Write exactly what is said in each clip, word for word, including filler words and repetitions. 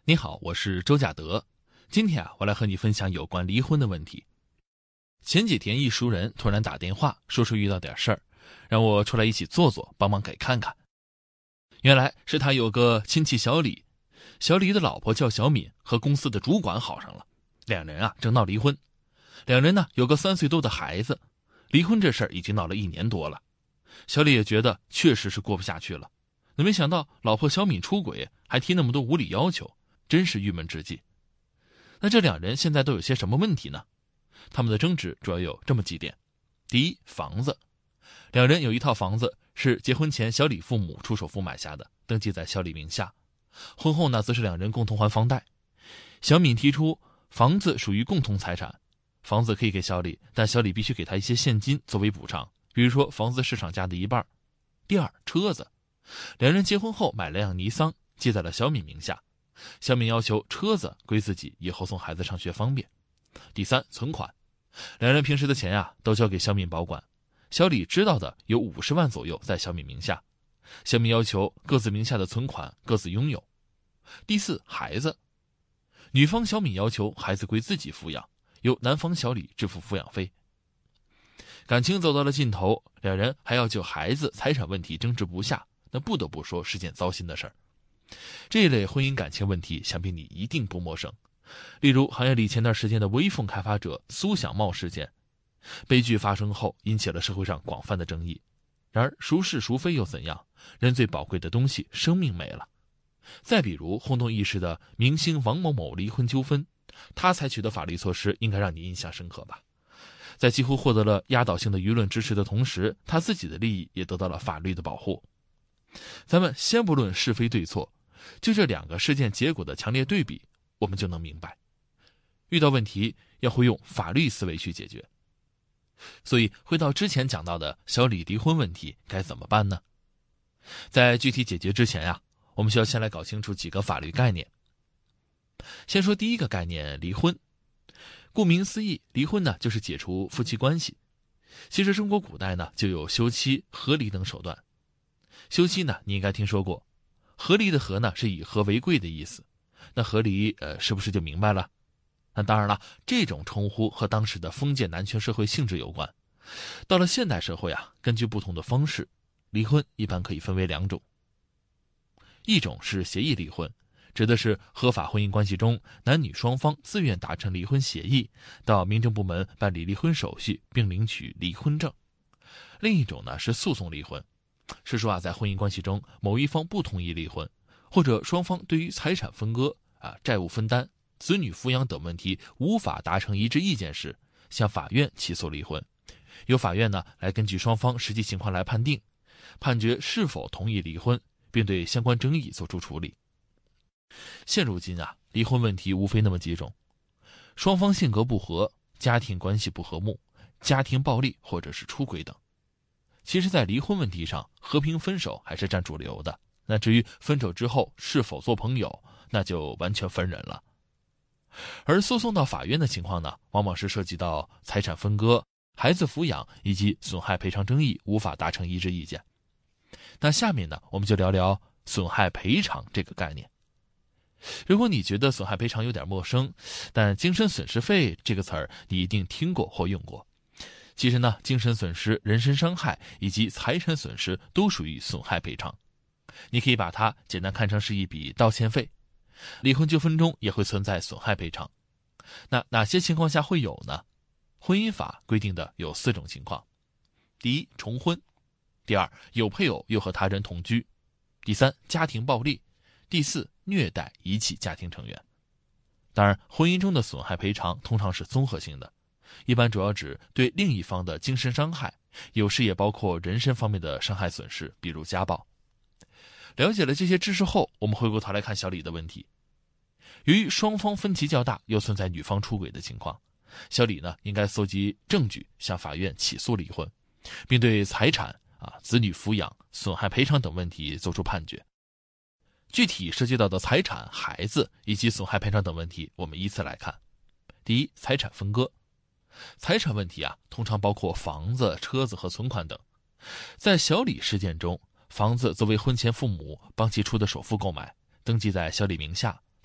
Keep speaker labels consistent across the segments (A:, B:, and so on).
A: 你好，我是周甲德。今天啊，我来和你分享有关离婚的问题。前几天一熟人突然打电话，说是遇到点事儿，让我出来一起坐坐，帮忙给看看。原来是他有个亲戚小李，小李的老婆叫小敏，和公司的主管好上了，两人啊正闹离婚。两人呢有个三岁多的孩子，离婚这事儿已经闹了一年多了。小李也觉得确实是过不下去了，那没想到老婆小敏出轨，还提那么多无理要求，真是郁闷之极。那这两人现在都有些什么问题呢？他们的争执主要有这么几点。第一，房子。两人有一套房子是结婚前小李父母出首付买下的，登记在小李名下。婚后呢，则是两人共同还房贷。小敏提出房子属于共同财产，房子可以给小李，但小李必须给他一些现金作为补偿，比如说房子市场价的一半。第二，车子。两人结婚后买了辆尼桑，记在了小敏名下。小敏要求车子归自己，以后送孩子上学方便。第三，存款。两人平时的钱呀、啊，都交给小敏保管。小李知道的有五十万左右在小敏名下，小敏要求各自名下的存款各自拥有。第四，孩子。女方小敏要求孩子归自己抚养，由男方小李支付抚养费。感情走到了尽头，两人还要就孩子财产问题争执不下，那不得不说是件糟心的事儿。这一类婚姻感情问题，想必你一定不陌生。例如行业里前段时间的微风开发者苏小茂事件，悲剧发生后引起了社会上广泛的争议。然而孰是孰非又怎样？人最宝贵的东西生命没了。再比如轰动一时的明星王某某离婚纠纷，他采取的法律措施应该让你印象深刻吧。在几乎获得了压倒性的舆论支持的同时，他自己的利益也得到了法律的保护。咱们先不论是非对错，就这两个事件结果的强烈对比，我们就能明白，遇到问题要会用法律思维去解决。所以回到之前讲到的小李离婚问题该怎么办呢？在具体解决之前呀、啊，我们需要先来搞清楚几个法律概念。先说第一个概念，离婚。顾名思义，离婚呢就是解除夫妻关系。其实中国古代呢就有休妻、和离等手段。休妻呢你应该听说过，和离的和呢是以和为贵的意思，那和离呃是不是就明白了？那当然了，这种称呼和当时的封建男权社会性质有关。到了现代社会啊，根据不同的方式，离婚一般可以分为两种。一种是协议离婚，指的是合法婚姻关系中男女双方自愿达成离婚协议，到民政部门办理离婚手续并领取离婚证。另一种呢是诉讼离婚，是说啊，在婚姻关系中某一方不同意离婚，或者双方对于财产分割、啊债务分担、子女抚养等问题无法达成一致意见时，向法院起诉离婚，由法院呢来根据双方实际情况来判定，判决是否同意离婚，并对相关争议作出处理。现如今啊，离婚问题无非那么几种：双方性格不合、家庭关系不和睦、家庭暴力或者是出轨等。其实在离婚问题上，和平分手还是占主流的，那至于分手之后是否做朋友，那就完全分人了。而诉讼到法院的情况呢，往往是涉及到财产分割、孩子抚养以及损害赔偿争议无法达成一致意见。那下面呢，我们就聊聊损害赔偿这个概念。如果你觉得损害赔偿有点陌生，但精神损失费这个词儿你一定听过或用过。其实呢，精神损失、人身伤害以及财产损失都属于损害赔偿。你可以把它简单看成是一笔道歉费。离婚纠纷中也会存在损害赔偿。那哪些情况下会有呢？婚姻法规定的有四种情况：第一，重婚；第二，有配偶又和他人同居；第三，家庭暴力；第四，虐待遗弃家庭成员。当然，婚姻中的损害赔偿通常是综合性的，一般主要指对另一方的精神伤害，有时也包括人身方面的伤害损失，比如家暴。了解了这些知识后，我们回过头来看小李的问题。由于双方分歧较大，又存在女方出轨的情况，小李呢应该搜集证据，向法院起诉离婚，并对财产、啊子女抚养、损害赔偿等问题作出判决。具体涉及到的财产、孩子以及损害赔偿等问题，我们依次来看。第一，财产分割。财产问题啊，通常包括房子、车子和存款等。在小李事件中，房子作为婚前父母帮其出的首付购买，登记在小李名下，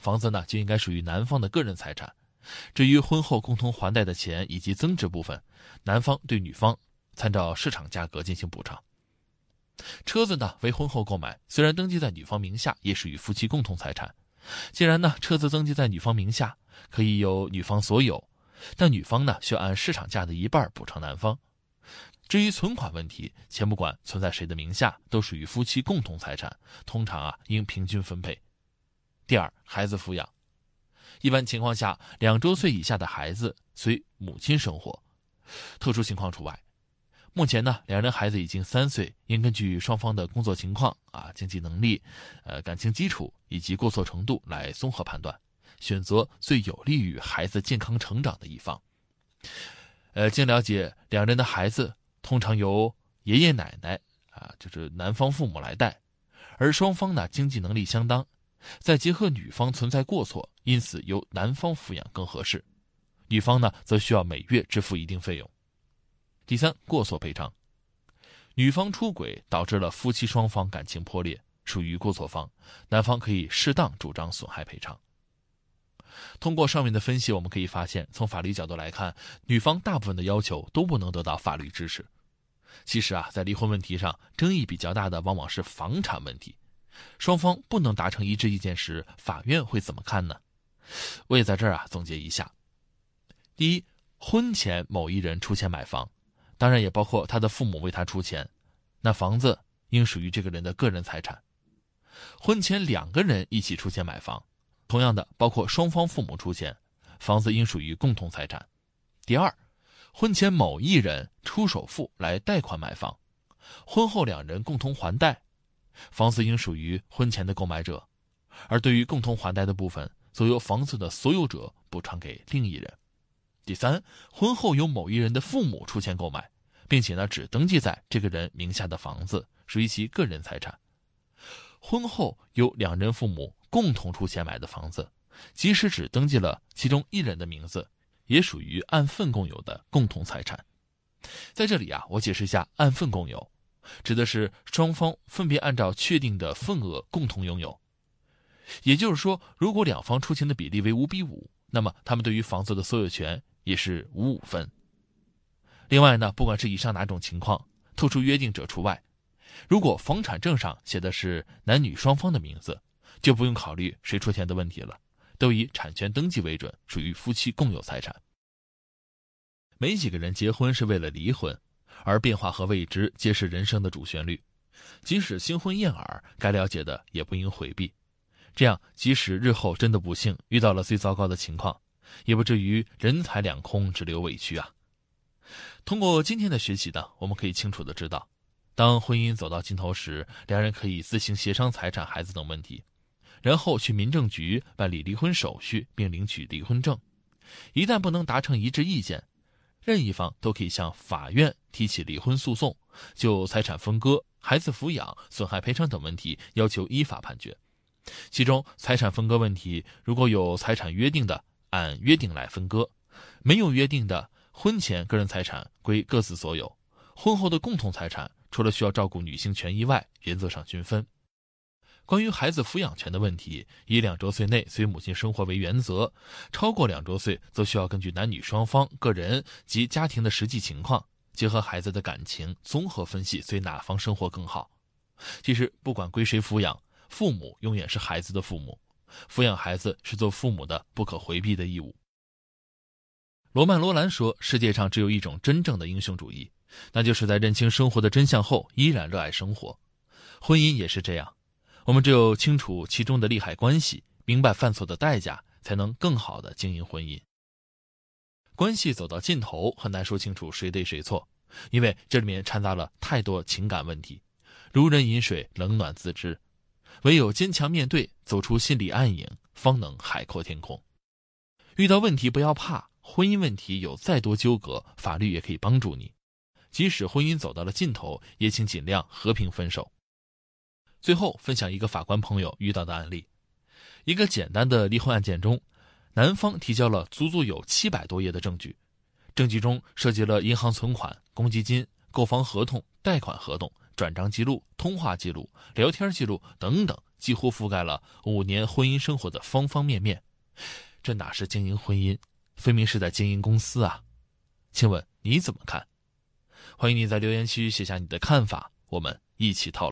A: 房子呢就应该属于男方的个人财产。至于婚后共同还贷的钱以及增值部分，男方对女方参照市场价格进行补偿。车子呢为婚后购买，虽然登记在女方名下，也属于夫妻共同财产。既然呢车子登记在女方名下，可以由女方所有，但女方呢需要按市场价的一半补偿男方。至于存款问题，钱不管存在谁的名下，都属于夫妻共同财产，通常啊应平均分配。第二，孩子抚养。一般情况下，两周岁以下的孩子随母亲生活，特殊情况除外。目前呢，两人孩子已经三岁，应根据双方的工作情况啊、经济能力、呃感情基础以及过错程度来综合判断，选择最有利于孩子健康成长的一方。呃，经了解，两人的孩子通常由爷爷奶奶啊，就是男方父母来带，而双方呢经济能力相当，再结合女方存在过错，因此由男方抚养更合适。女方呢则需要每月支付一定费用。第三，过错赔偿。女方出轨导致了夫妻双方感情破裂，属于过错方，男方可以适当主张损害赔偿。通过上面的分析，我们可以发现，从法律角度来看，女方大部分的要求都不能得到法律支持。其实啊，在离婚问题上，争议比较大的往往是房产问题。双方不能达成一致意见时，法院会怎么看呢？我也在这儿啊总结一下。第一，婚前某一人出钱买房，当然也包括他的父母为他出钱，那房子应属于这个人的个人财产。婚前两个人一起出钱买房，同样的包括双方父母出钱，房子应属于共同财产。第二，婚前某一人出首付来贷款买房，婚后两人共同还贷，房子应属于婚前的购买者，而对于共同还贷的部分，则由房子的所有者补偿给另一人。第三，婚后由某一人的父母出钱购买，并且呢只登记在这个人名下的房子，属于其个人财产。婚后由两人父母共同出钱买的房子，即使只登记了其中一人的名字，也属于按份共有的共同财产。在这里啊，我解释一下按份共有，指的是双方分别按照确定的份额共同拥有。也就是说，如果两方出钱的比例为五比五，那么他们对于房子的所有权也是五五分。另外呢，不管是以上哪种情况，特殊约定者除外。如果房产证上写的是男女双方的名字，就不用考虑谁出钱的问题了，都以产权登记为准，属于夫妻共有财产。没几个人结婚是为了离婚，而变化和未知皆是人生的主旋律。即使新婚燕尔，该了解的也不应回避。这样，即使日后真的不幸遇到了最糟糕的情况，也不至于人财两空，只留委屈啊。通过今天的学习呢，我们可以清楚地知道，当婚姻走到尽头时，两人可以自行协商财产、孩子等问题，然后去民政局办理离婚手续，并领取离婚证。一旦不能达成一致意见，任一方都可以向法院提起离婚诉讼，就财产分割、孩子抚养、损害赔偿等问题要求依法判决。其中财产分割问题，如果有财产约定的，按约定来分割；没有约定的，婚前个人财产归各自所有，婚后的共同财产除了需要照顾女性权益外，原则上均分。关于孩子抚养权的问题，以两周岁内随母亲生活为原则，超过两周岁则需要根据男女双方个人及家庭的实际情况，结合孩子的感情，综合分析随哪方生活更好。其实不管归谁抚养，父母永远是孩子的父母，抚养孩子是做父母的不可回避的义务。罗曼·罗兰说，世界上只有一种真正的英雄主义，那就是在认清生活的真相后依然热爱生活。婚姻也是这样，我们只有清楚其中的利害关系，明白犯错的代价，才能更好地经营婚姻。关系走到尽头，很难说清楚谁对谁错，因为这里面掺杂了太多情感问题，如人饮水，冷暖自知。唯有坚强面对，走出心理暗影，方能海阔天空。遇到问题不要怕，婚姻问题有再多纠葛，法律也可以帮助你。即使婚姻走到了尽头，也请尽量和平分手。最后分享一个法官朋友遇到的案例。一个简单的离婚案件中，男方提交了足足有七百多页的证据，证据中涉及了银行存款、公积金、购房合同、贷款合同、转账记录、通话记录、聊天记录等等几乎覆盖了五年婚姻生活的方方面面。这哪是经营婚姻，分明是在经营公司啊！请问你怎么看？欢迎你在留言区写下你的看法，我们一起讨论。